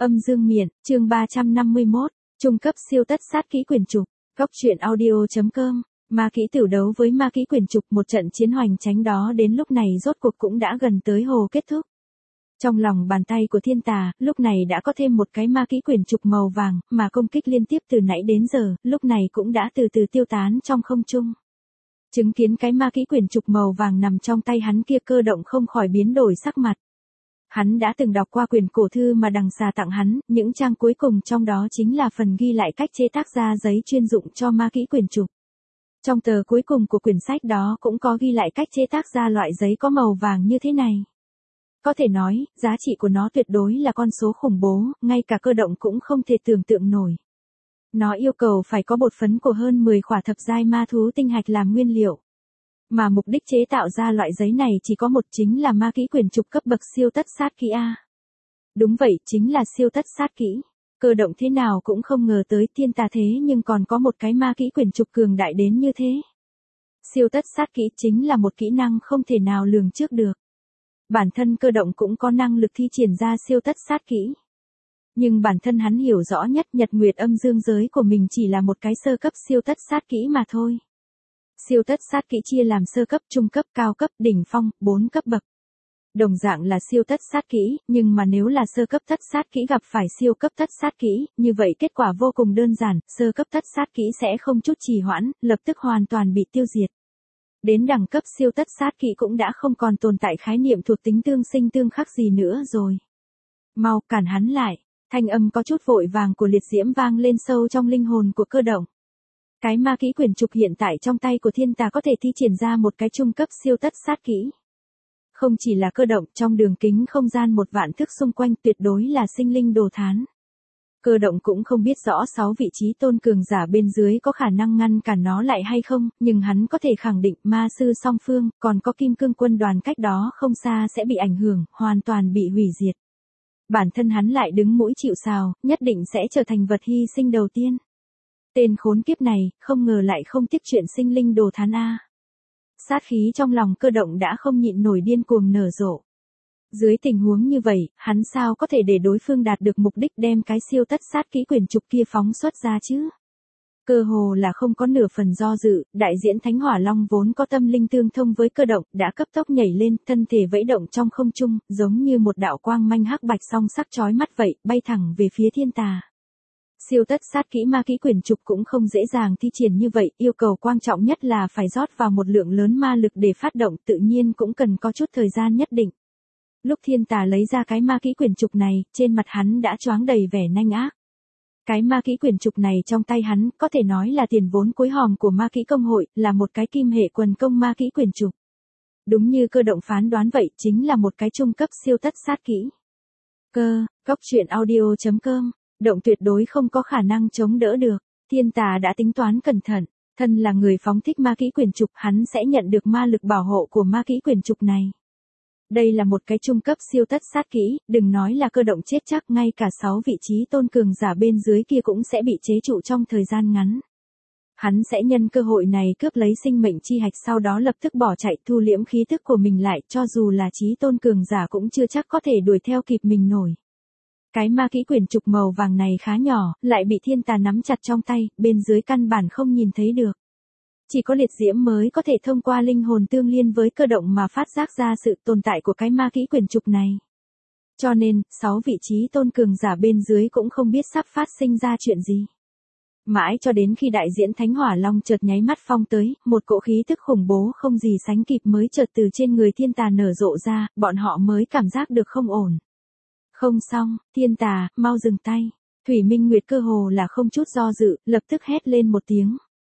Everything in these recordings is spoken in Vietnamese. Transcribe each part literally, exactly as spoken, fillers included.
Âm dương miện, chương ba trăm năm mươi mốt, trung cấp siêu tất sát kỹ quyền trục, góc truyện audio.com, ma kỹ tiểu đấu với ma kỹ quyền trục, một trận chiến hoành tránh đó đến lúc này rốt cuộc cũng đã gần tới hồ kết thúc. Trong lòng bàn tay của thiên tà, lúc này đã có thêm một cái ma kỹ quyền trục màu vàng, mà công kích liên tiếp từ nãy đến giờ, lúc này cũng đã từ từ tiêu tán trong không trung. Chứng kiến cái ma kỹ quyền trục màu vàng nằm trong tay hắn kia, Cơ Động không khỏi biến đổi sắc mặt. Hắn đã từng đọc qua quyển cổ thư mà Đằng Xà tặng hắn, những trang cuối cùng trong đó chính là phần ghi lại cách chế tác ra giấy chuyên dụng cho ma kỹ quyền trục. Trong tờ cuối cùng của quyển sách đó cũng có ghi lại cách chế tác ra loại giấy có màu vàng như thế này. Có thể nói, giá trị của nó tuyệt đối là con số khủng bố, ngay cả Cơ Động cũng không thể tưởng tượng nổi. Nó yêu cầu phải có bột phấn của hơn mười khỏa thập giai ma thú tinh hạch làm nguyên liệu. Mà mục đích chế tạo ra loại giấy này chỉ có một, chính là ma kỹ quyền trục cấp bậc siêu tất sát kỹ A. Đúng vậy, chính là siêu tất sát kỹ. Cơ Động thế nào cũng không ngờ tới thiên tà thế nhưng còn có một cái ma kỹ quyền trục cường đại đến như thế. Siêu tất sát kỹ chính là một kỹ năng không thể nào lường trước được. Bản thân Cơ Động cũng có năng lực thi triển ra siêu tất sát kỹ. Nhưng bản thân hắn hiểu rõ nhất, nhật nguyệt âm dương giới của mình chỉ là một cái sơ cấp siêu tất sát kỹ mà thôi. Siêu tất sát kỹ chia làm sơ cấp, trung cấp, cao cấp, đỉnh phong, bốn cấp bậc. Đồng dạng là siêu tất sát kỹ, nhưng mà nếu là sơ cấp tất sát kỹ gặp phải siêu cấp tất sát kỹ, như vậy kết quả vô cùng đơn giản, sơ cấp tất sát kỹ sẽ không chút trì hoãn, lập tức hoàn toàn bị tiêu diệt. Đến đẳng cấp siêu tất sát kỹ cũng đã không còn tồn tại khái niệm thuộc tính tương sinh tương khắc gì nữa rồi. Mau cản hắn lại, thanh âm có chút vội vàng của liệt diễm vang lên sâu trong linh hồn của Cơ Động. Cái ma kỹ quyền trục hiện tại trong tay của thiên tà có thể thi triển ra một cái trung cấp siêu tất sát kỹ. Không chỉ là Cơ Động, trong đường kính không gian một vạn thước xung quanh tuyệt đối là sinh linh đồ thán. Cơ Động cũng không biết rõ sáu vị trí tôn cường giả bên dưới có khả năng ngăn cản nó lại hay không, nhưng hắn có thể khẳng định ma sư song phương, còn có kim cương quân đoàn cách đó không xa sẽ bị ảnh hưởng, hoàn toàn bị hủy diệt. Bản thân hắn lại đứng mũi chịu sào, nhất định sẽ trở thành vật hy sinh đầu tiên. Tên khốn kiếp này, không ngờ lại không tiếc chuyện sinh linh đồ thán A. Sát khí trong lòng Cơ Động đã không nhịn nổi điên cuồng nở rộ. Dưới tình huống như vậy, hắn sao có thể để đối phương đạt được mục đích đem cái siêu tất sát kỹ quyền trục kia phóng xuất ra chứ? Cơ hồ là không có nửa phần do dự, đại diễn Thánh Hỏa Long vốn có tâm linh tương thông với Cơ Động, đã cấp tốc nhảy lên, thân thể vẫy động trong không trung, giống như một đạo quang manh hắc bạch song sắc chói mắt vậy, bay thẳng về phía thiên tà. Siêu tất sát kỹ ma kỹ quyền trục cũng không dễ dàng thi triển như vậy, yêu cầu quan trọng nhất là phải rót vào một lượng lớn ma lực để phát động, tự nhiên cũng cần có chút thời gian nhất định. Lúc thiên tà lấy ra cái ma kỹ quyền trục này, trên mặt hắn đã choáng đầy vẻ nanh ác. Cái ma kỹ quyền trục này trong tay hắn, có thể nói là tiền vốn cuối hòm của ma kỹ công hội, là một cái kim hệ quần công ma kỹ quyền trục. Đúng như Cơ Động phán đoán vậy, chính là một cái trung cấp siêu tất sát kỹ. Cơ, góc truyện audio.com, Động tuyệt đối không có khả năng chống đỡ được. Thiên tà đã tính toán cẩn thận, thân là người phóng thích ma kỹ quyền trục, hắn sẽ nhận được ma lực bảo hộ của ma kỹ quyền trục này. Đây là một cái trung cấp siêu tất sát kỹ, đừng nói là Cơ Động chết chắc, ngay cả sáu vị trí tôn cường giả bên dưới kia cũng sẽ bị chế trụ trong thời gian ngắn. Hắn sẽ nhân cơ hội này cướp lấy sinh mệnh chi hạch, sau đó lập tức bỏ chạy, thu liễm khí tức của mình lại, cho dù là trí tôn cường giả cũng chưa chắc có thể đuổi theo kịp mình nổi. Cái ma kỹ quyền trục màu vàng này khá nhỏ, lại bị thiên tà nắm chặt trong tay, bên dưới căn bản không nhìn thấy được. Chỉ có liệt diễm mới có thể thông qua linh hồn tương liên với Cơ Động mà phát giác ra sự tồn tại của cái ma kỹ quyền trục này. Cho nên, sáu vị trí tôn cường giả bên dưới cũng không biết sắp phát sinh ra chuyện gì. Mãi cho đến khi đại diễn Thánh Hỏa Long chợt nháy mắt phong tới, một cỗ khí tức khủng bố không gì sánh kịp mới chợt từ trên người thiên tà nở rộ ra, bọn họ mới cảm giác được không ổn. Không xong, thiên tà, mau dừng tay. Thủy Minh Nguyệt cơ hồ là không chút do dự, lập tức hét lên một tiếng.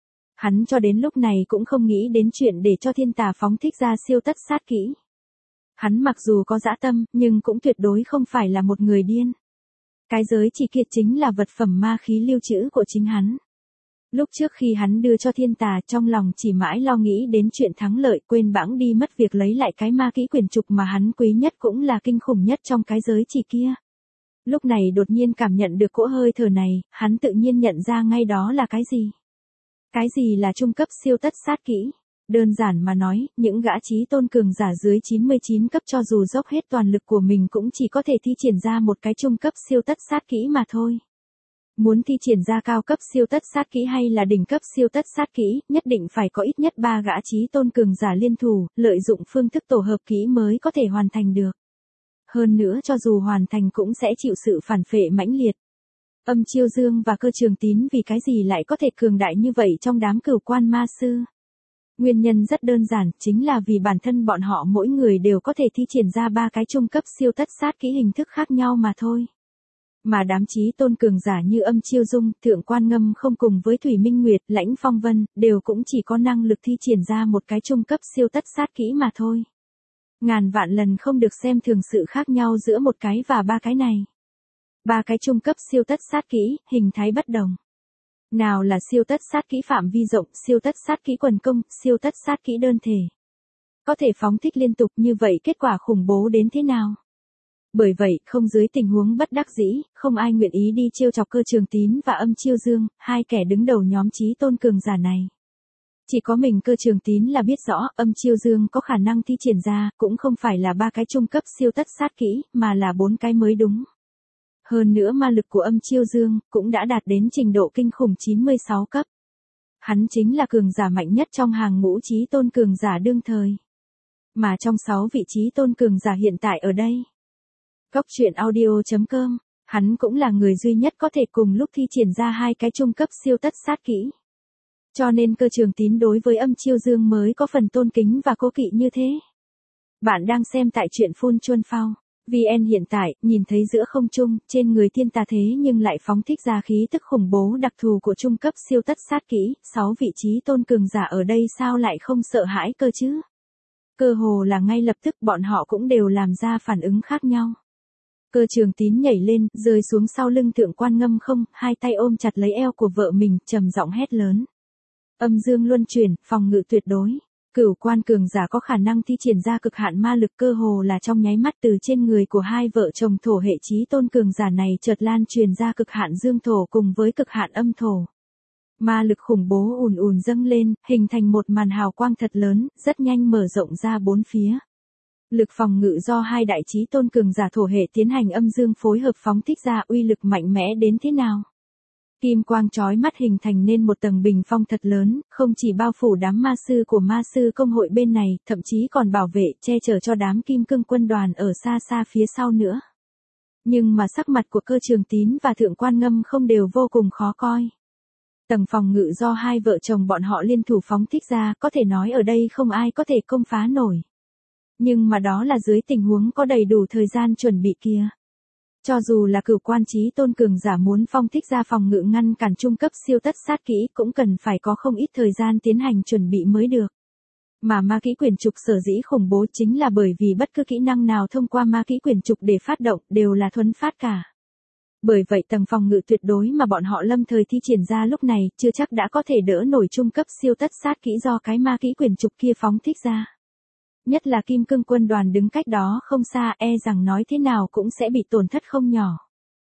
Hắn cho đến lúc này cũng không nghĩ đến chuyện để cho thiên tà phóng thích ra siêu tất sát kỹ. Hắn mặc dù có dã tâm, nhưng cũng tuyệt đối không phải là một người điên. Cái giới chỉ kiệt chính là vật phẩm ma khí lưu trữ của chính hắn. Lúc trước khi hắn đưa cho thiên tà, trong lòng chỉ mãi lo nghĩ đến chuyện thắng lợi, quên bẵng đi mất việc lấy lại cái ma kỹ quyền trục mà hắn quý nhất cũng là kinh khủng nhất trong cái giới chỉ kia. Lúc này đột nhiên cảm nhận được cỗ hơi thở này, hắn tự nhiên nhận ra ngay đó là cái gì. Cái gì là trung cấp siêu tất sát kỹ? Đơn giản mà nói, những gã chí tôn cường giả dưới chín mươi chín cấp cho dù dốc hết toàn lực của mình cũng chỉ có thể thi triển ra một cái trung cấp siêu tất sát kỹ mà thôi. Muốn thi triển ra cao cấp siêu tất sát kỹ hay là đỉnh cấp siêu tất sát kỹ, nhất định phải có ít nhất ba gã chí tôn cường giả liên thủ, lợi dụng phương thức tổ hợp kỹ mới có thể hoàn thành được. Hơn nữa cho dù hoàn thành cũng sẽ chịu sự phản phệ mãnh liệt. Âm Chiêu Dương và Cơ Trường Tín vì cái gì lại có thể cường đại như vậy trong đám cửu quan ma sư? Nguyên nhân rất đơn giản, chính là vì bản thân bọn họ mỗi người đều có thể thi triển ra ba cái trung cấp siêu tất sát kỹ hình thức khác nhau mà thôi. Mà đám chí tôn cường giả như Âm Chiêu Dung, Thượng Quan Ngâm không cùng với Thủy Minh Nguyệt, Lãnh Phong Vân, đều cũng chỉ có năng lực thi triển ra một cái trung cấp siêu tất sát kỹ mà thôi. Ngàn vạn lần không được xem thường sự khác nhau giữa một cái và ba cái này. Ba cái trung cấp siêu tất sát kỹ, hình thái bất đồng. Nào là siêu tất sát kỹ phạm vi rộng, siêu tất sát kỹ quần công, siêu tất sát kỹ đơn thể. Có thể phóng thích liên tục như vậy kết quả khủng bố đến thế nào? Bởi vậy, không dưới tình huống bất đắc dĩ, không ai nguyện ý đi trêu chọc Cơ Trường Tín và Âm Chiêu Dương, hai kẻ đứng đầu nhóm chí tôn cường giả này. Chỉ có mình Cơ Trường Tín là biết rõ, Âm Chiêu Dương có khả năng thi triển ra, cũng không phải là ba cái trung cấp siêu tất sát kỹ, mà là bốn cái mới đúng. Hơn nữa ma lực của Âm Chiêu Dương, cũng đã đạt đến trình độ kinh khủng chín mươi sáu cấp. Hắn chính là cường giả mạnh nhất trong hàng ngũ chí tôn cường giả đương thời. Mà trong sáu vị chí tôn cường giả hiện tại ở đây, Góc truyện audio chấm com, hắn cũng là người duy nhất có thể cùng lúc thi triển ra hai cái trung cấp siêu tất sát kỹ. Cho nên Cơ Trường Tín đối với Âm Chiêu Dương mới có phần tôn kính và cố kỵ như thế. Bạn đang xem tại truyện Phun Chuân Phao. vê en hiện tại, nhìn thấy giữa không trung, trên người thiên tà thế nhưng lại phóng thích ra khí tức khủng bố đặc thù của trung cấp siêu tất sát kỹ, sáu vị chí tôn cường giả ở đây sao lại không sợ hãi cơ chứ? Cơ hồ là ngay lập tức bọn họ cũng đều làm ra phản ứng khác nhau. Cơ Trường Tín nhảy lên, rơi xuống sau lưng Thượng Quan Ngâm không, hai tay ôm chặt lấy eo của vợ mình, trầm giọng hét lớn. Âm dương luân chuyển, phòng ngự tuyệt đối. Cửu quan cường giả có khả năng thi triển ra cực hạn ma lực cơ hồ là trong nháy mắt từ trên người của hai vợ chồng thổ hệ chí tôn cường giả này chợt lan truyền ra cực hạn dương thổ cùng với cực hạn âm thổ. Ma lực khủng bố ùn ùn dâng lên, hình thành một màn hào quang thật lớn, rất nhanh mở rộng ra bốn phía. Lực phòng ngự do hai đại chí tôn cường giả thổ hệ tiến hành âm dương phối hợp phóng thích ra uy lực mạnh mẽ đến thế nào? Kim quang chói mắt hình thành nên một tầng bình phong thật lớn, không chỉ bao phủ đám ma sư của ma sư công hội bên này, thậm chí còn bảo vệ, che chở cho đám kim cương quân đoàn ở xa xa phía sau nữa. Nhưng mà sắc mặt của Cơ Trường Tín và Thượng Quan Ngâm không đều vô cùng khó coi. Tầng phòng ngự do hai vợ chồng bọn họ liên thủ phóng thích ra, có thể nói ở đây không ai có thể công phá nổi. Nhưng mà đó là dưới tình huống có đầy đủ thời gian chuẩn bị kia. Cho dù là cửu quan chí tôn cường giả muốn phong thích ra phòng ngự ngăn cản trung cấp siêu tất sát kỹ cũng cần phải có không ít thời gian tiến hành chuẩn bị mới được. Mà ma kỹ quyển trục sở dĩ khủng bố chính là bởi vì bất cứ kỹ năng nào thông qua ma kỹ quyển trục để phát động đều là thuấn phát cả. Bởi vậy tầng phòng ngự tuyệt đối mà bọn họ lâm thời thi triển ra lúc này chưa chắc đã có thể đỡ nổi trung cấp siêu tất sát kỹ do cái ma kỹ quyển trục kia phóng thích ra. Nhất là kim cương quân đoàn đứng cách đó không xa e rằng nói thế nào cũng sẽ bị tổn thất không nhỏ.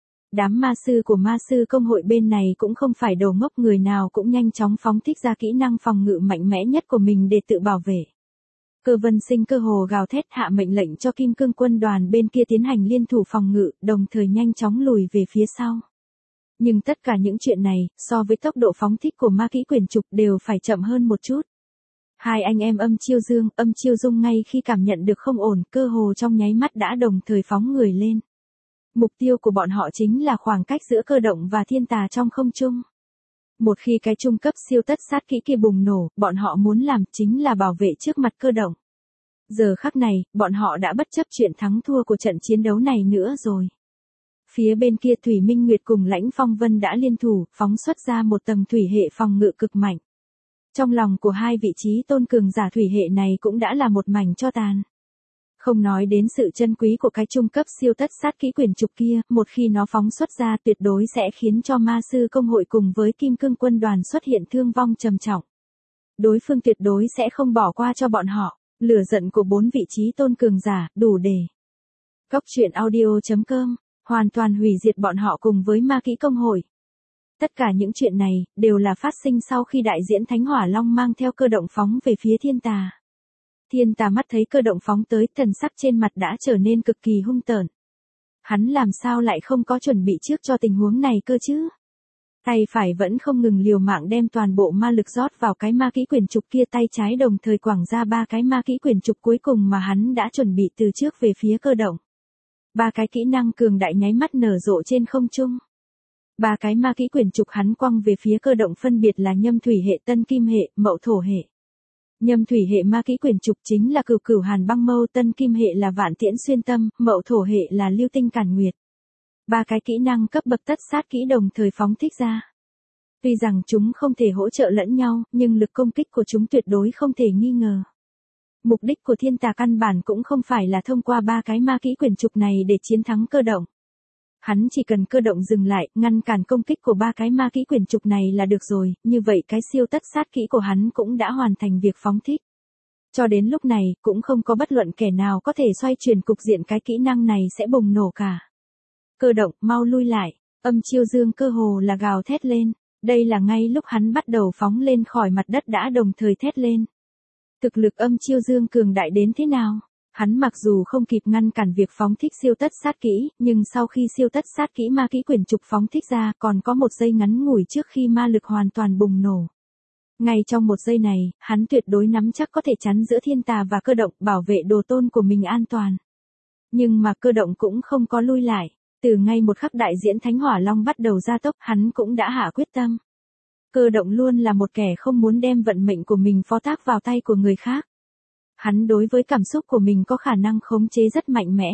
Đám ma sư của ma sư công hội bên này cũng không phải đồ ngốc, người nào cũng nhanh chóng phóng thích ra kỹ năng phòng ngự mạnh mẽ nhất của mình để tự bảo vệ. Cơ Vân Sinh cơ hồ gào thét hạ mệnh lệnh cho kim cương quân đoàn bên kia tiến hành liên thủ phòng ngự, đồng thời nhanh chóng lùi về phía sau. Nhưng tất cả những chuyện này, so với tốc độ phóng thích của ma kỹ quyển trục đều phải chậm hơn một chút. Hai anh em Âm Chiêu Dương, Âm Chiêu Dung ngay khi cảm nhận được không ổn, cơ hồ trong nháy mắt đã đồng thời phóng người lên. Mục tiêu của bọn họ chính là khoảng cách giữa cơ động và thiên tà trong không trung. Một khi cái trung cấp siêu tất sát kỹ kia bùng nổ, bọn họ muốn làm chính là bảo vệ trước mặt cơ động. Giờ khắc này, bọn họ đã bất chấp chuyện thắng thua của trận chiến đấu này nữa rồi. Phía bên kia Thủy Minh Nguyệt cùng Lãnh Phong Vân đã liên thủ, phóng xuất ra một tầng thủy hệ phòng ngự cực mạnh. Trong lòng của hai vị trí tôn cường giả thủy hệ này cũng đã là một mảnh tro tàn. Không nói đến sự chân quý của cái trung cấp siêu tất sát kỹ quyển trục kia, một khi nó phóng xuất ra tuyệt đối sẽ khiến cho ma sư công hội cùng với kim cương quân đoàn xuất hiện thương vong trầm trọng. Đối phương tuyệt đối sẽ không bỏ qua cho bọn họ, lửa giận của bốn vị trí tôn cường giả, đủ để. Góc truyện audio chấm com, hoàn toàn hủy diệt bọn họ cùng với ma kỹ công hội. Tất cả những chuyện này, đều là phát sinh sau khi đại diễn Thánh Hỏa Long mang theo Cơ Động phóng về phía thiên tà. Thiên tà mắt thấy Cơ Động phóng tới, thần sắc trên mặt đã trở nên cực kỳ hung tợn. Hắn làm sao lại không có chuẩn bị trước cho tình huống này cơ chứ? Tay phải vẫn không ngừng liều mạng đem toàn bộ ma lực rót vào cái ma kỹ quyển trục kia, tay trái đồng thời quẳng ra ba cái ma kỹ quyển trục cuối cùng mà hắn đã chuẩn bị từ trước về phía Cơ Động. Ba cái kỹ năng cường đại nháy mắt nở rộ trên không trung. Ba cái ma kỹ quyển trục hắn quăng về phía Cơ Động phân biệt là Nhâm Thủy hệ, Tân Kim hệ, Mậu Thổ hệ. Nhâm Thủy hệ ma kỹ quyển trục chính là Cửu Cửu Hàn Băng Mâu, Tân Kim hệ là Vạn Tiễn Xuyên Tâm, Mậu Thổ hệ là Lưu Tinh Càn Nguyệt. Ba cái kỹ năng cấp bậc tất sát kỹ đồng thời phóng thích ra. Tuy rằng chúng không thể hỗ trợ lẫn nhau, nhưng lực công kích của chúng tuyệt đối không thể nghi ngờ. Mục đích của thiên tà căn bản cũng không phải là thông qua ba cái ma kỹ quyển trục này để chiến thắng Cơ Động. Hắn chỉ cần Cơ Động dừng lại, ngăn cản công kích của ba cái ma kỹ quyển trục này là được rồi, như vậy cái siêu tất sát kỹ của hắn cũng đã hoàn thành việc phóng thích. Cho đến lúc này, cũng không có bất luận kẻ nào có thể xoay chuyển cục diện, cái kỹ năng này sẽ bùng nổ cả. Cơ Động, mau lui lại, Âm Chiêu Dương cơ hồ là gào thét lên, đây là ngay lúc hắn bắt đầu phóng lên khỏi mặt đất đã đồng thời thét lên. Thực lực Âm Chiêu Dương cường đại đến thế nào? Hắn mặc dù không kịp ngăn cản việc phóng thích siêu tất sát kỹ, nhưng sau khi siêu tất sát kỹ ma kỹ quyển trục phóng thích ra, còn có một giây ngắn ngủi trước khi ma lực hoàn toàn bùng nổ. Ngay trong một giây này, hắn tuyệt đối nắm chắc có thể chắn giữa thiên tà và Cơ Động, bảo vệ đồ tôn của mình an toàn. Nhưng mà Cơ Động cũng không có lui lại. Từ ngay một khắc đại diễn Thánh Hỏa Long bắt đầu gia tốc, hắn cũng đã hạ quyết tâm. Cơ Động luôn là một kẻ không muốn đem vận mệnh của mình phó thác vào tay của người khác. Hắn đối với cảm xúc của mình có khả năng khống chế rất mạnh mẽ.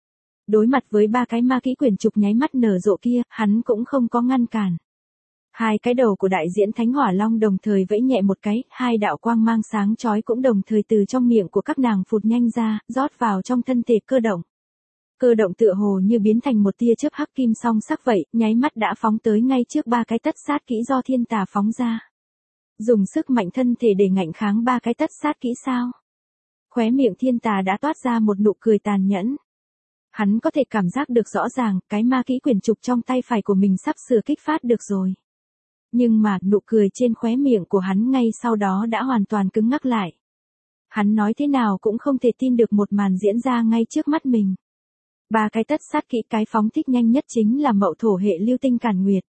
Đối mặt với ba cái ma kỹ quyển trục nháy mắt nở rộ kia, hắn cũng không có ngăn cản. Hai cái đầu của đại diễn Thánh Hỏa Long đồng thời vẫy nhẹ một cái, hai đạo quang mang sáng chói cũng đồng thời từ trong miệng của các nàng phụt nhanh ra, rót vào trong thân thể Cơ Động. Cơ Động tựa hồ như biến thành một tia chớp hắc kim song sắc vậy, nháy mắt đã phóng tới ngay trước ba cái tất sát kỹ do thiên tà phóng ra. Dùng sức mạnh thân thể để ngạnh kháng ba cái tất sát kỹ sao? Khóe miệng thiên tà đã toát ra một nụ cười tàn nhẫn. Hắn có thể cảm giác được rõ ràng, cái ma kỹ quyển trục trong tay phải của mình sắp sửa kích phát được rồi. Nhưng mà, nụ cười trên khóe miệng của hắn ngay sau đó đã hoàn toàn cứng ngắc lại. Hắn nói thế nào cũng không thể tin được một màn diễn ra ngay trước mắt mình. Ba cái tất sát kỹ, cái phóng thích nhanh nhất chính là Mậu Thổ hệ Lưu Tinh Càn Nguyệt.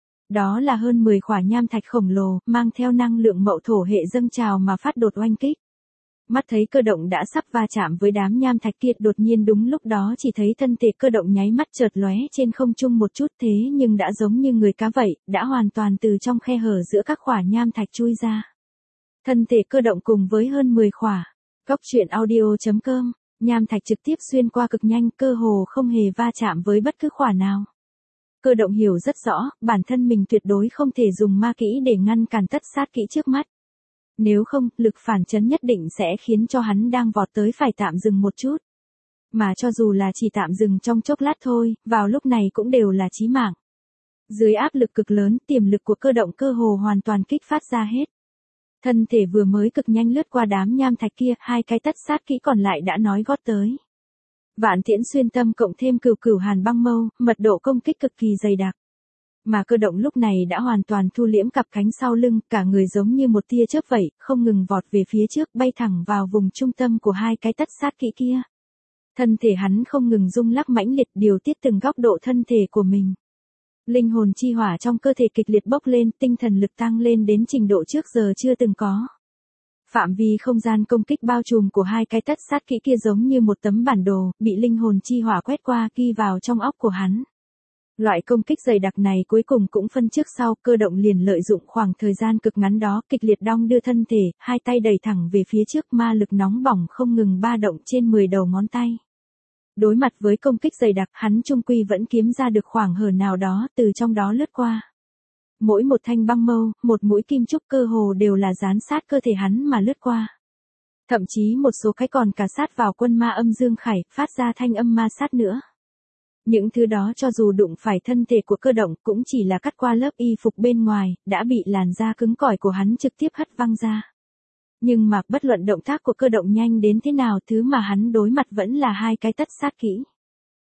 Đó là hơn mười khỏa nham thạch khổng lồ, mang theo năng lượng Mậu Thổ hệ dâng trào mà phát đột oanh kích. Mắt thấy Cơ Động đã sắp va chạm với đám nham thạch kia, đột nhiên đúng lúc đó chỉ thấy thân thể Cơ Động nháy mắt chợt lóe trên không trung một chút, thế nhưng đã giống như người cá vậy, đã hoàn toàn từ trong khe hở giữa các khỏa nham thạch chui ra. Thân thể Cơ Động cùng với hơn mười khỏa. Góc truyện audio chấm com, nham thạch trực tiếp xuyên qua cực nhanh, cơ hồ không hề va chạm với bất cứ khỏa nào. Cơ Động hiểu rất rõ, bản thân mình tuyệt đối không thể dùng ma kỹ để ngăn cản tất sát kỹ trước mắt. Nếu không, lực phản chấn nhất định sẽ khiến cho hắn đang vọt tới phải tạm dừng một chút. Mà cho dù là chỉ tạm dừng trong chốc lát thôi, vào lúc này cũng đều là chí mạng. Dưới áp lực cực lớn, tiềm lực của Cơ Động cơ hồ hoàn toàn kích phát ra hết. Thân thể vừa mới cực nhanh lướt qua đám nham thạch kia, hai cái tất sát kỹ còn lại đã nói gót tới. Vạn Tiễn Xuyên Tâm cộng thêm Cửu Cửu Hàn Băng Mâu, mật độ công kích cực kỳ dày đặc. Mà Cơ Động lúc này đã hoàn toàn thu liễm cặp cánh sau lưng, cả người giống như một tia chớp vậy, không ngừng vọt về phía trước, bay thẳng vào vùng trung tâm của hai cái tất sát kỹ kia. Thân thể hắn không ngừng rung lắc mãnh liệt, điều tiết từng góc độ thân thể của mình. Linh hồn chi hỏa trong cơ thể kịch liệt bốc lên, tinh thần lực tăng lên đến trình độ trước giờ chưa từng có. Phạm vi không gian công kích bao trùm của hai cái tất sát kỹ kia giống như một tấm bản đồ, bị linh hồn chi hỏa quét qua, ghi vào trong óc của hắn. Loại công kích dày đặc này cuối cùng cũng phân trước sau, Cơ Động liền lợi dụng khoảng thời gian cực ngắn đó, kịch liệt đong đưa thân thể, hai tay đẩy thẳng về phía trước, ma lực nóng bỏng không ngừng ba động trên mười đầu ngón tay. Đối mặt với công kích dày đặc, hắn chung quy vẫn kiếm ra được khoảng hở nào đó, từ trong đó lướt qua. Mỗi một thanh băng mâu, một mũi kim trúc cơ hồ đều là dán sát cơ thể hắn mà lướt qua. Thậm chí một số cái còn cả sát vào quân ma âm dương khải, phát ra thanh âm ma sát nữa. Những thứ đó cho dù đụng phải thân thể của Cơ Động cũng chỉ là cắt qua lớp y phục bên ngoài, đã bị làn da cứng cỏi của hắn trực tiếp hất văng ra. Nhưng mà bất luận động tác của Cơ Động nhanh đến thế nào, thứ mà hắn đối mặt vẫn là hai cái tất sát kỹ.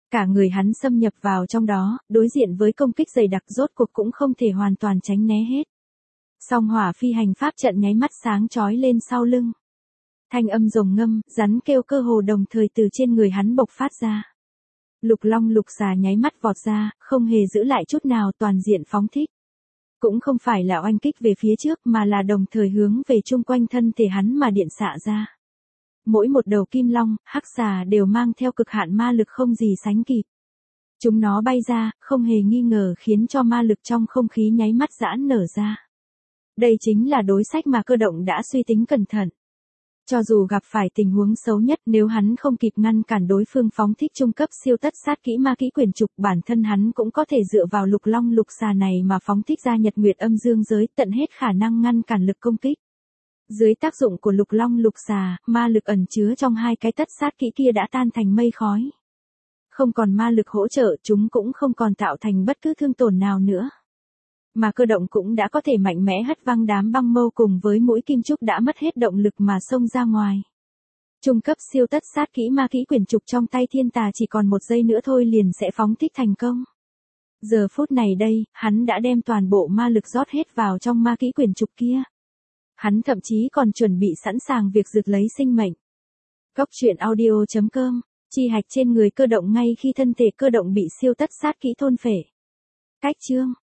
Cả người hắn xâm nhập vào trong đó, đối diện với công kích dày đặc rốt cuộc cũng không thể hoàn toàn tránh né hết. Song hỏa phi hành pháp trận nháy mắt sáng chói lên sau lưng. Thanh âm rồng ngâm, rắn kêu cơ hồ đồng thời từ trên người hắn bộc phát ra. Lục long lục xà nháy mắt vọt ra, không hề giữ lại chút nào toàn diện phóng thích. Cũng không phải là oanh kích về phía trước mà là đồng thời hướng về chung quanh thân thể hắn mà điện xạ ra. Mỗi một đầu kim long, hắc xà đều mang theo cực hạn ma lực không gì sánh kịp. Chúng nó bay ra, không hề nghi ngờ khiến cho ma lực trong không khí nháy mắt giãn nở ra. Đây chính là đối sách mà Cơ Động đã suy tính cẩn thận. Cho dù gặp phải tình huống xấu nhất, nếu hắn không kịp ngăn cản đối phương phóng thích trung cấp siêu tất sát kỹ ma kỹ quyền trục, bản thân hắn cũng có thể dựa vào lục long lục xà này mà phóng thích ra nhật nguyệt âm dương giới, tận hết khả năng ngăn cản lực công kích. Dưới tác dụng của lục long lục xà, ma lực ẩn chứa trong hai cái tất sát kỹ kia đã tan thành mây khói. Không còn ma lực hỗ trợ, chúng cũng không còn tạo thành bất cứ thương tổn nào nữa. Mà Cơ Động cũng đã có thể mạnh mẽ hất văng đám băng mâu cùng với mũi kim trúc đã mất hết động lực mà xông ra ngoài. Trung cấp siêu tất sát kỹ ma kỹ quyền trục trong tay thiên tà chỉ còn một giây nữa thôi liền sẽ phóng thích thành công. Giờ phút này đây, hắn đã đem toàn bộ ma lực rót hết vào trong ma kỹ quyền trục kia. Hắn thậm chí còn chuẩn bị sẵn sàng việc rực lấy sinh mệnh. Cốc truyện audio chấm com, chi hạch trên người Cơ Động ngay khi thân thể Cơ Động bị siêu tất sát kỹ thôn phệ. Cách chương